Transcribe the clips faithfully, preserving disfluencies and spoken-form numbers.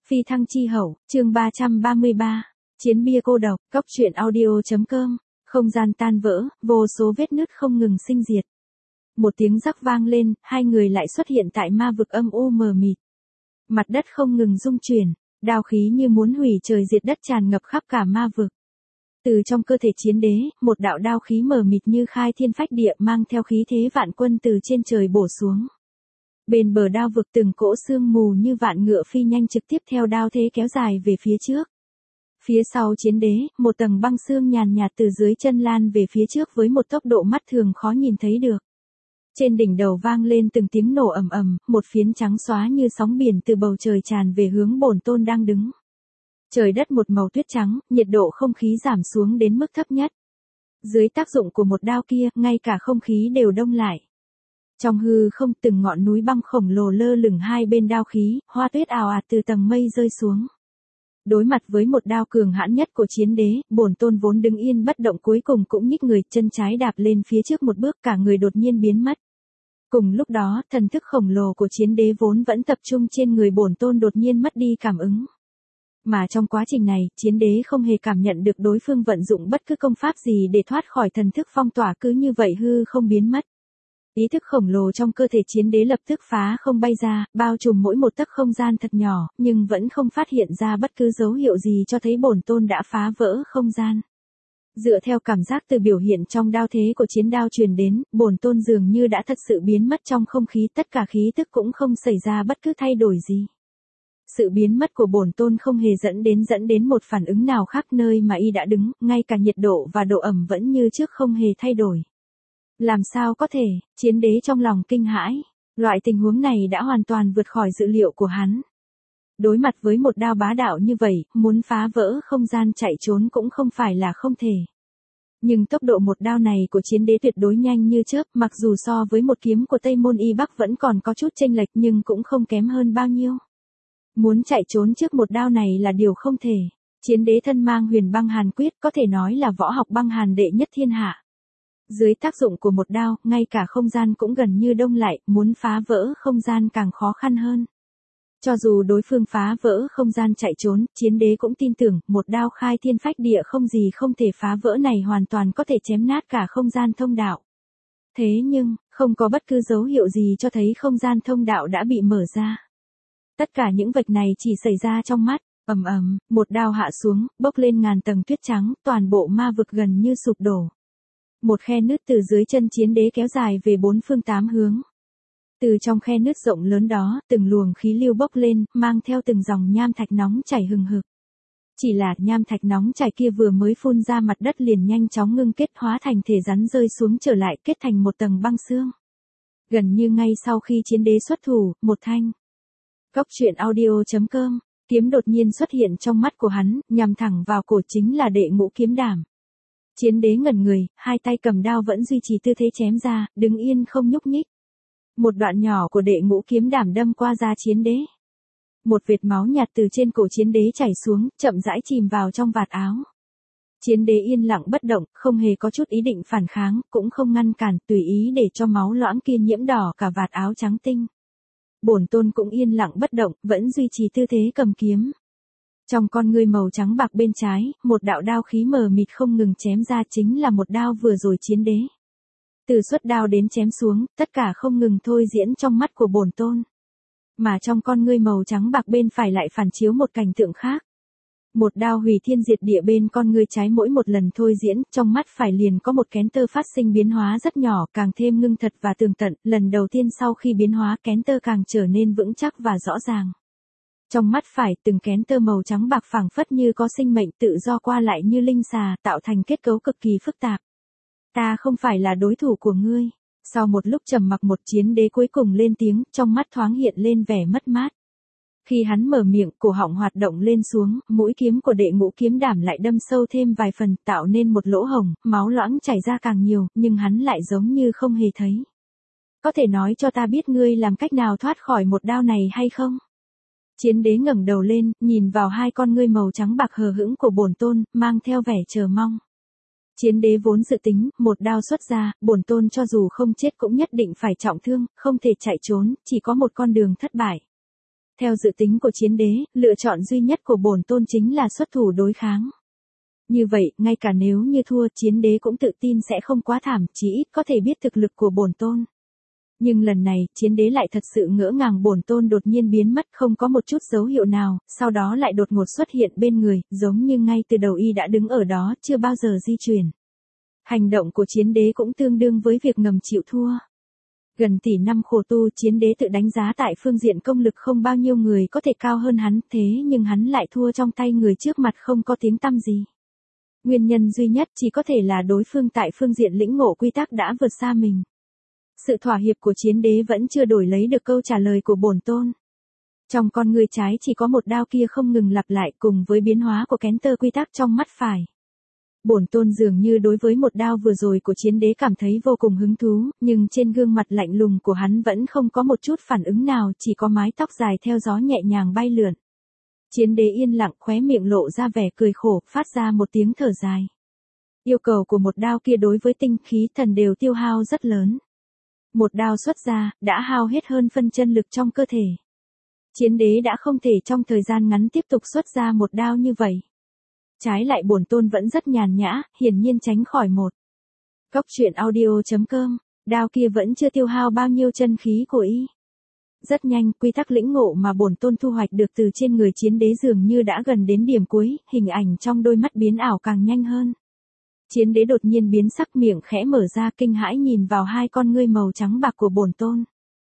Phi thăng chi hậu, chương ba trăm ba mươi ba. Chiến bia cô độc, cóc truyện audio.com. Không gian tan vỡ, vô số vết nứt không ngừng sinh diệt. Một tiếng rắc vang lên, hai người lại xuất hiện tại ma vực âm u mờ mịt. Mặt đất không ngừng rung chuyển, đao khí như muốn hủy trời diệt đất tràn ngập khắp cả ma vực. Từ trong cơ thể chiến đế, một đạo đao khí mờ mịt như khai thiên phách địa mang theo khí thế vạn quân từ trên trời bổ xuống. Bên bờ đao vực từng cỗ sương mù như vạn ngựa phi nhanh trực tiếp theo đao thế kéo dài về phía trước. Phía sau chiến đế, một tầng băng sương nhàn nhạt từ dưới chân lan về phía trước với một tốc độ mắt thường khó nhìn thấy được. Trên đỉnh đầu vang lên từng tiếng nổ ầm ầm, một phiến trắng xóa như sóng biển từ bầu trời tràn về hướng Bổn Tôn đang đứng. Trời đất một màu tuyết trắng, nhiệt độ không khí giảm xuống đến mức thấp nhất. Dưới tác dụng của một đao kia, ngay cả không khí đều đông lại. Trong hư không từng ngọn núi băng khổng lồ lơ lửng hai bên đao khí, hoa tuyết ào ạt từ tầng mây rơi xuống. Đối mặt với một đao cường hãn nhất của chiến đế, Bổn Tôn vốn đứng yên bất động cuối cùng cũng nhích người, chân trái đạp lên phía trước một bước, cả người đột nhiên biến mất. Cùng lúc đó, thần thức khổng lồ của chiến đế vốn vẫn tập trung trên người Bổn Tôn đột nhiên mất đi cảm ứng. Mà trong quá trình này, chiến đế không hề cảm nhận được đối phương vận dụng bất cứ công pháp gì để thoát khỏi thần thức phong tỏa, cứ như vậy hư không biến mất. Ý thức khổng lồ trong cơ thể chiến đế lập tức phá không bay ra, bao trùm mỗi một tấc không gian thật nhỏ, nhưng vẫn không phát hiện ra bất cứ dấu hiệu gì cho thấy Bổn Tôn đã phá vỡ không gian. Dựa theo cảm giác từ biểu hiện trong đao thế của chiến đao truyền đến, Bổn Tôn dường như đã thật sự biến mất trong không khí, tất cả khí tức cũng không xảy ra bất cứ thay đổi gì. Sự biến mất của Bổn Tôn không hề dẫn đến dẫn đến một phản ứng nào khác nơi mà y đã đứng, ngay cả nhiệt độ và độ ẩm vẫn như trước không hề thay đổi. Làm sao có thể, chiến đế trong lòng kinh hãi, loại tình huống này đã hoàn toàn vượt khỏi dự liệu của hắn. Đối mặt với một đao bá đạo như vậy, muốn phá vỡ không gian chạy trốn cũng không phải là không thể. Nhưng tốc độ một đao này của chiến đế tuyệt đối nhanh như chớp, mặc dù so với một kiếm của Tây Môn Y Bắc vẫn còn có chút chênh lệch nhưng cũng không kém hơn bao nhiêu. Muốn chạy trốn trước một đao này là điều không thể. Chiến đế thân mang Huyền Băng Hàn Quyết, có thể nói là võ học băng hàn đệ nhất thiên hạ. Dưới tác dụng của một đao, ngay cả không gian cũng gần như đông lại, muốn phá vỡ không gian càng khó khăn hơn. Cho dù đối phương phá vỡ không gian chạy trốn, chiến đế cũng tin tưởng, một đao khai thiên phách địa không gì không thể phá vỡ này hoàn toàn có thể chém nát cả không gian thông đạo. Thế nhưng, không có bất cứ dấu hiệu gì cho thấy không gian thông đạo đã bị mở ra. Tất cả những vật này chỉ xảy ra trong mắt, ầm ầm, một đao hạ xuống, bốc lên ngàn tầng tuyết trắng, toàn bộ ma vực gần như sụp đổ. Một khe nứt từ dưới chân chiến đế kéo dài về bốn phương tám hướng. Từ trong khe nứt rộng lớn đó, từng luồng khí lưu bốc lên, mang theo từng dòng nham thạch nóng chảy hừng hực. Chỉ là nham thạch nóng chảy kia vừa mới phun ra mặt đất liền nhanh chóng ngưng kết hóa thành thể rắn rơi xuống trở lại kết thành một tầng băng xương. Gần như ngay sau khi chiến đế xuất thủ, một thanh cóc truyện audio.com, kiếm đột nhiên xuất hiện trong mắt của hắn, nhằm thẳng vào cổ, chính là Đệ Ngũ Kiếm Đảm. Chiến đế ngẩn người, hai tay cầm đao vẫn duy trì tư thế chém ra, đứng yên không nhúc nhích. Một đoạn nhỏ của Đệ Ngũ Kiếm Đảm đâm qua da chiến đế. Một vệt máu nhạt từ trên cổ chiến đế chảy xuống, chậm rãi chìm vào trong vạt áo. Chiến đế yên lặng bất động, không hề có chút ý định phản kháng, cũng không ngăn cản, tùy ý để cho máu loãng kia nhiễm đỏ cả vạt áo trắng tinh. Bổn Tôn cũng yên lặng bất động, vẫn duy trì tư thế cầm kiếm. Trong con ngươi màu trắng bạc bên trái, một đạo đao khí mờ mịt không ngừng chém ra, chính là một đao vừa rồi chiến đế. Từ xuất đao đến chém xuống, tất cả không ngừng thôi diễn trong mắt của Bổn Tôn. Mà trong con ngươi màu trắng bạc bên phải lại phản chiếu một cảnh tượng khác. Một đao hủy thiên diệt địa bên con ngươi trái mỗi một lần thôi diễn, trong mắt phải liền có một kén tơ phát sinh biến hóa rất nhỏ, càng thêm ngưng thật và tường tận, lần đầu tiên sau khi biến hóa kén tơ càng trở nên vững chắc và rõ ràng. Trong mắt phải, từng kén tơ màu trắng bạc phảng phất như có sinh mệnh tự do qua lại như linh xà, tạo thành kết cấu cực kỳ phức tạp. Ta không phải là đối thủ của ngươi. Sau một lúc trầm mặc, một chiến đế cuối cùng lên tiếng, trong mắt thoáng hiện lên vẻ mất mát. Khi hắn mở miệng, cổ họng hoạt động lên xuống, mũi kiếm của Đệ Ngũ Kiếm Đảm lại đâm sâu thêm vài phần, tạo nên một lỗ hổng, máu loãng chảy ra càng nhiều, nhưng hắn lại giống như không hề thấy. Có thể nói cho ta biết ngươi làm cách nào thoát khỏi một đao này hay không? Chiến đế ngẩng đầu lên, nhìn vào hai con ngươi màu trắng bạc hờ hững của Bổn Tôn, mang theo vẻ chờ mong. Chiến đế vốn dự tính, một đao xuất ra, Bổn Tôn cho dù không chết cũng nhất định phải trọng thương, không thể chạy trốn, chỉ có một con đường thất bại. Theo dự tính của chiến đế, lựa chọn duy nhất của bổn tôn chính là xuất thủ đối kháng. Như vậy, ngay cả nếu như thua, chiến đế cũng tự tin sẽ không quá thảm, chỉ ít có thể biết thực lực của bổn tôn. Nhưng lần này, chiến đế lại thật sự ngỡ ngàng, bổn tôn đột nhiên biến mất không có một chút dấu hiệu nào, sau đó lại đột ngột xuất hiện bên người, giống như ngay từ đầu y đã đứng ở đó, chưa bao giờ di chuyển. Hành động của chiến đế cũng tương đương với việc ngầm chịu thua. Gần tỷ năm khổ tu, chiến đế tự đánh giá tại phương diện công lực không bao nhiêu người có thể cao hơn hắn, thế nhưng hắn lại thua trong tay người trước mặt không có tiếng tăm gì. Nguyên nhân duy nhất chỉ có thể là đối phương tại phương diện lĩnh ngộ quy tắc đã vượt xa mình. Sự thỏa hiệp của chiến đế vẫn chưa đổi lấy được câu trả lời của bổn tôn. Trong con người trái chỉ có một đao kia không ngừng lặp lại cùng với biến hóa của kén tơ quy tắc trong mắt phải. Bổn tôn dường như đối với một đao vừa rồi của chiến đế cảm thấy vô cùng hứng thú, nhưng trên gương mặt lạnh lùng của hắn vẫn không có một chút phản ứng nào, chỉ có mái tóc dài theo gió nhẹ nhàng bay lượn. Chiến đế yên lặng, khóe miệng lộ ra vẻ cười khổ, phát ra một tiếng thở dài. Yêu cầu của một đao kia đối với tinh khí thần đều tiêu hao rất lớn. Một đao xuất ra, đã hao hết hơn phân chân lực trong cơ thể. Chiến đế đã không thể trong thời gian ngắn tiếp tục xuất ra một đao như vậy. Trái lại bổn tôn vẫn rất nhàn nhã, hiển nhiên tránh khỏi một. Cốc truyện audio chấm com, đao kia vẫn chưa tiêu hao bao nhiêu chân khí của y. Rất nhanh, quy tắc lĩnh ngộ mà bổn tôn thu hoạch được từ trên người chiến đế dường như đã gần đến điểm cuối, hình ảnh trong đôi mắt biến ảo càng nhanh hơn. Chiến đế đột nhiên biến sắc, miệng khẽ mở ra, kinh hãi nhìn vào hai con ngươi màu trắng bạc của bổn tôn.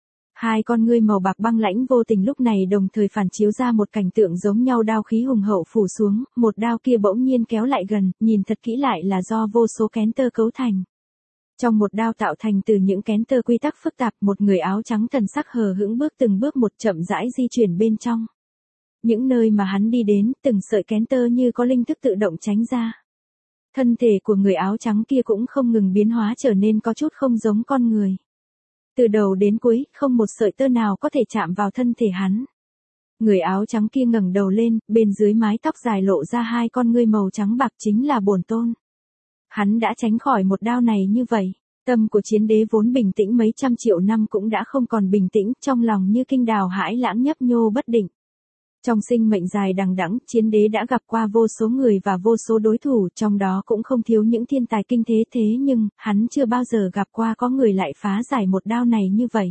Hai con ngươi màu bạc băng lãnh vô tình lúc này đồng thời phản chiếu ra một cảnh tượng giống nhau, đao khí hùng hậu phủ xuống, một đao kia bỗng nhiên kéo lại gần, nhìn thật kỹ lại là do vô số kén tơ cấu thành. Trong một đao tạo thành từ những kén tơ quy tắc phức tạp, một người áo trắng thần sắc hờ hững bước từng bước một chậm rãi di chuyển bên trong. Những nơi mà hắn đi đến, từng sợi kén tơ như có linh thức tự động tránh ra. Thân thể của người áo trắng kia cũng không ngừng biến hóa trở nên có chút không giống con người. Từ đầu đến cuối, không một sợi tơ nào có thể chạm vào thân thể hắn. Người áo trắng kia ngẩng đầu lên, bên dưới mái tóc dài lộ ra hai con ngươi màu trắng bạc, chính là bổn tôn. Hắn đã tránh khỏi một đao này như vậy. Tâm của chiến đế vốn bình tĩnh mấy trăm triệu năm cũng đã không còn bình tĩnh, trong lòng như kinh đào hãi lãng nhấp nhô bất định. Trong sinh mệnh dài đằng đẵng, chiến đế đã gặp qua vô số người và vô số đối thủ, trong đó cũng không thiếu những thiên tài kinh thế, thế nhưng, hắn chưa bao giờ gặp qua có người lại phá giải một đao này như vậy.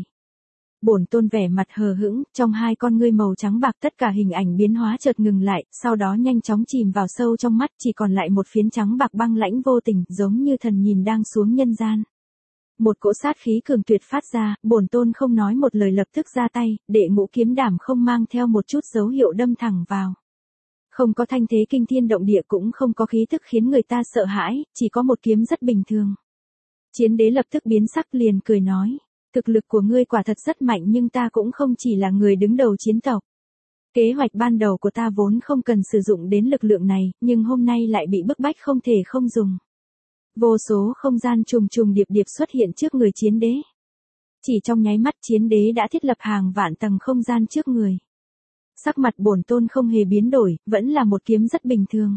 Bổn tôn vẻ mặt hờ hững, trong hai con ngươi màu trắng bạc tất cả hình ảnh biến hóa chợt ngừng lại, sau đó nhanh chóng chìm vào sâu trong mắt, chỉ còn lại một phiến trắng bạc băng lãnh vô tình, giống như thần nhìn đang xuống nhân gian. Một cỗ sát khí cường tuyệt phát ra, bổn tôn không nói một lời lập tức ra tay, đệ ngũ kiếm đảm không mang theo một chút dấu hiệu đâm thẳng vào. Không có thanh thế kinh thiên động địa, cũng không có khí tức khiến người ta sợ hãi, chỉ có một kiếm rất bình thường. Chiến đế lập tức biến sắc, liền cười nói, thực lực của ngươi quả thật rất mạnh, nhưng ta cũng không chỉ là người đứng đầu chiến tộc. Kế hoạch ban đầu của ta vốn không cần sử dụng đến lực lượng này, nhưng hôm nay lại bị bức bách không thể không dùng. Vô số không gian trùng trùng điệp điệp xuất hiện trước người chiến đế. Chỉ trong nháy mắt, chiến đế đã thiết lập hàng vạn tầng không gian trước người. Sắc mặt bổn tôn không hề biến đổi, vẫn là một kiếm rất bình thường.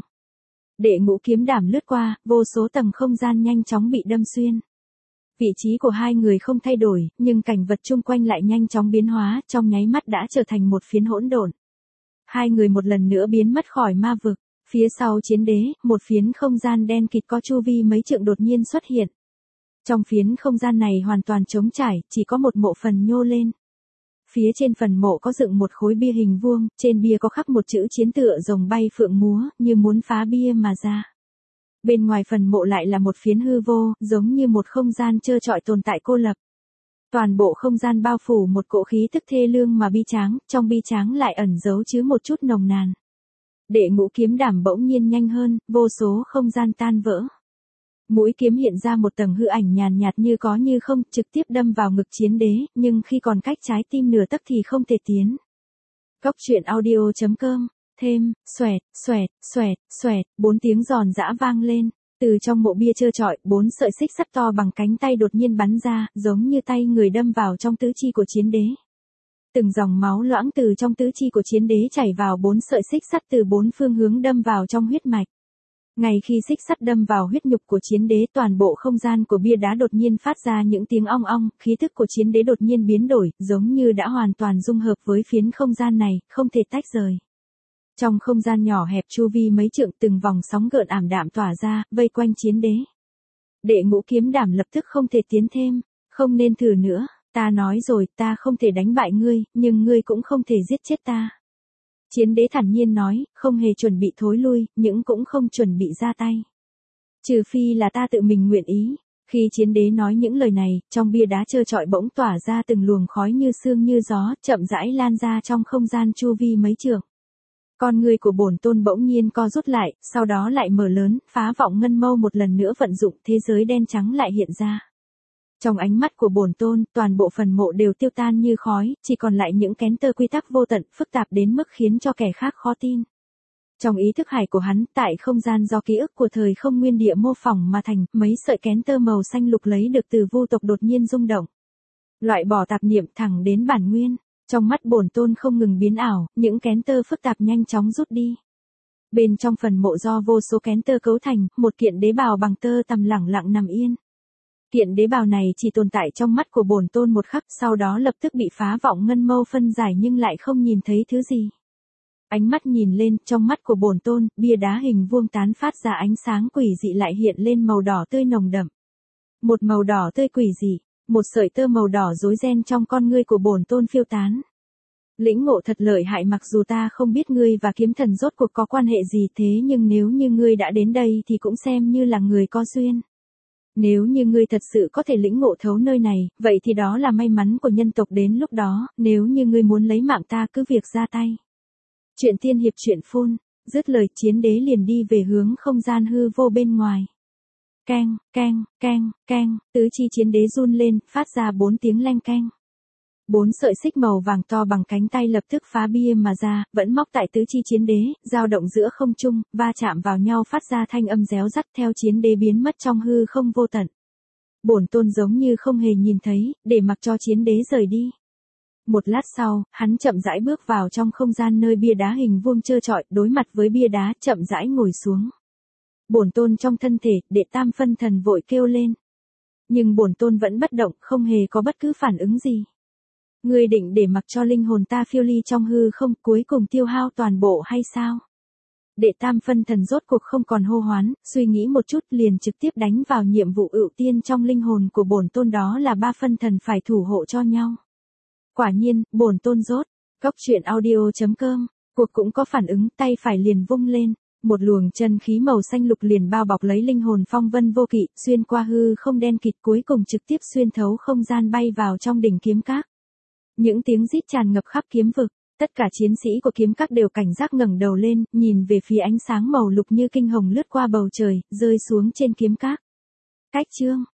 Đệ ngũ kiếm đảm lướt qua, vô số tầng không gian nhanh chóng bị đâm xuyên. Vị trí của hai người không thay đổi, nhưng cảnh vật chung quanh lại nhanh chóng biến hóa, trong nháy mắt đã trở thành một phiến hỗn độn. Hai người một lần nữa biến mất khỏi ma vực. Phía sau chiến đế, một phiến không gian đen kịt có chu vi mấy trượng đột nhiên xuất hiện. Trong phiến không gian này hoàn toàn trống trải, chỉ có một mộ phần nhô lên. Phía trên phần mộ có dựng một khối bia hình vuông, trên bia có khắc một chữ chiến tựa rồng bay phượng múa, như muốn phá bia mà ra. Bên ngoài phần mộ lại là một phiến hư vô, giống như một không gian trơ trọi tồn tại cô lập. Toàn bộ không gian bao phủ một cỗ khí tức thê lương mà bi tráng, trong bi tráng lại ẩn giấu chứa một chút nồng nàn. Đệ ngũ kiếm đảm bỗng nhiên nhanh hơn, vô số không gian tan vỡ. Mũi kiếm hiện ra một tầng hư ảnh nhàn nhạt như có như không, trực tiếp đâm vào ngực chiến đế, nhưng khi còn cách trái tim nửa tấc thì không thể tiến. Cốc truyện audio chấm com, thêm, xoẹt, xoẹt, xoẹt, xoẹt, bốn tiếng giòn giã vang lên. Từ trong mộ bia trơ trọi, bốn sợi xích sắt to bằng cánh tay đột nhiên bắn ra, giống như tay người đâm vào trong tứ chi của chiến đế. Từng dòng máu loãng từ trong tứ chi của chiến đế chảy vào bốn sợi xích sắt từ bốn phương hướng đâm vào trong huyết mạch. Ngay khi xích sắt đâm vào huyết nhục của chiến đế, toàn bộ không gian của bia đá đột nhiên phát ra những tiếng ong ong, khí thức của chiến đế đột nhiên biến đổi, giống như đã hoàn toàn dung hợp với phiến không gian này, không thể tách rời. Trong không gian nhỏ hẹp chu vi mấy trượng, từng vòng sóng gợn ảm đạm tỏa ra, vây quanh chiến đế. Đệ Ngũ Kiếm Đảm lập tức không thể tiến thêm, không nên thử nữa, ta nói rồi, ta không thể đánh bại ngươi, nhưng ngươi cũng không thể giết chết ta. Chiến đế thản nhiên nói, không hề chuẩn bị thối lui, nhưng cũng không chuẩn bị ra tay. Trừ phi là ta tự mình nguyện ý. Khi chiến đế nói những lời này, trong bia đá trơ trọi bỗng tỏa ra từng luồng khói như sương như gió, chậm rãi lan ra trong không gian chu vi mấy trượng. Con người của bổn tôn bỗng nhiên co rút lại, sau đó lại mở lớn, phá vọng ngân mâu một lần nữa vận dụng, thế giới đen trắng lại hiện ra. Trong ánh mắt của bổn tôn, toàn bộ phần mộ đều tiêu tan như khói, chỉ còn lại những kén tơ quy tắc vô tận, phức tạp đến mức khiến cho kẻ khác khó tin. Trong ý thức hải của hắn, tại không gian do ký ức của thời không nguyên địa mô phỏng mà thành, mấy sợi kén tơ màu xanh lục lấy được từ vu tộc đột nhiên rung động. Loại bỏ tạp niệm thẳng đến bản nguyên, trong mắt bổn tôn không ngừng biến ảo, những kén tơ phức tạp nhanh chóng rút đi. Bên trong phần mộ do vô số kén tơ cấu thành, một kiện đế bào bằng tơ tằm lẳng lặng nằm yên. Kiện đế bào này chỉ tồn tại trong mắt của bổn tôn một khắc, sau đó lập tức bị phá vọng ngân mâu phân giải nhưng lại không nhìn thấy thứ gì. Ánh mắt nhìn lên, trong mắt của bổn tôn, bia đá hình vuông tán phát ra ánh sáng quỷ dị lại hiện lên màu đỏ tươi nồng đậm. Một màu đỏ tươi quỷ dị, một sợi tơ màu đỏ rối ren trong con ngươi của bổn tôn phiêu tán. Lĩnh ngộ thật lợi hại, mặc dù ta không biết ngươi và kiếm thần rốt cuộc có quan hệ gì, thế nhưng nếu như ngươi đã đến đây thì cũng xem như là người có duyên. Nếu như ngươi thật sự có thể lĩnh ngộ thấu nơi này, vậy thì đó là may mắn của nhân tộc đến lúc đó, nếu như ngươi muốn lấy mạng ta cứ việc ra tay. Chuyện tiên hiệp truyện phun, dứt lời chiến đế liền đi về hướng không gian hư vô bên ngoài. Keng, keng, keng, keng, tứ chi chiến đế run lên, phát ra bốn tiếng leng keng. Bốn sợi xích màu vàng to bằng cánh tay lập tức phá bia mà ra, vẫn móc tại tứ chi chiến đế, dao động giữa không trung, va chạm vào nhau phát ra thanh âm réo rắt, theo chiến đế biến mất trong hư không vô tận. Bổn tôn giống như không hề nhìn thấy, để mặc cho chiến đế rời đi. Một lát sau, hắn chậm rãi bước vào trong không gian nơi bia đá hình vuông trơ trọi, đối mặt với bia đá, chậm rãi ngồi xuống. Bổn tôn trong thân thể, đệ tam phân thần vội kêu lên. Nhưng bổn tôn vẫn bất động, không hề có bất cứ phản ứng gì. Ngươi định để mặc cho linh hồn ta phiêu ly trong hư không, cuối cùng tiêu hao toàn bộ hay sao? Đệ tam phân thần rốt cuộc không còn hô hoán, suy nghĩ một chút liền trực tiếp đánh vào nhiệm vụ ưu tiên trong linh hồn của bổn tôn, đó là ba phân thần phải thủ hộ cho nhau. Quả nhiên, bổn tôn rốt. Góc truyện audio chấm com, cuộc cũng có phản ứng, tay phải liền vung lên. Một luồng chân khí màu xanh lục liền bao bọc lấy linh hồn phong vân vô kỵ, xuyên qua hư không đen kịt, cuối cùng trực tiếp xuyên thấu không gian bay vào trong đỉnh kiếm các. Những tiếng rít tràn ngập khắp kiếm vực, tất cả chiến sĩ của kiếm các đều cảnh giác ngẩng đầu lên, nhìn về phía ánh sáng màu lục như kinh hồng lướt qua bầu trời, rơi xuống trên kiếm các. Cách chương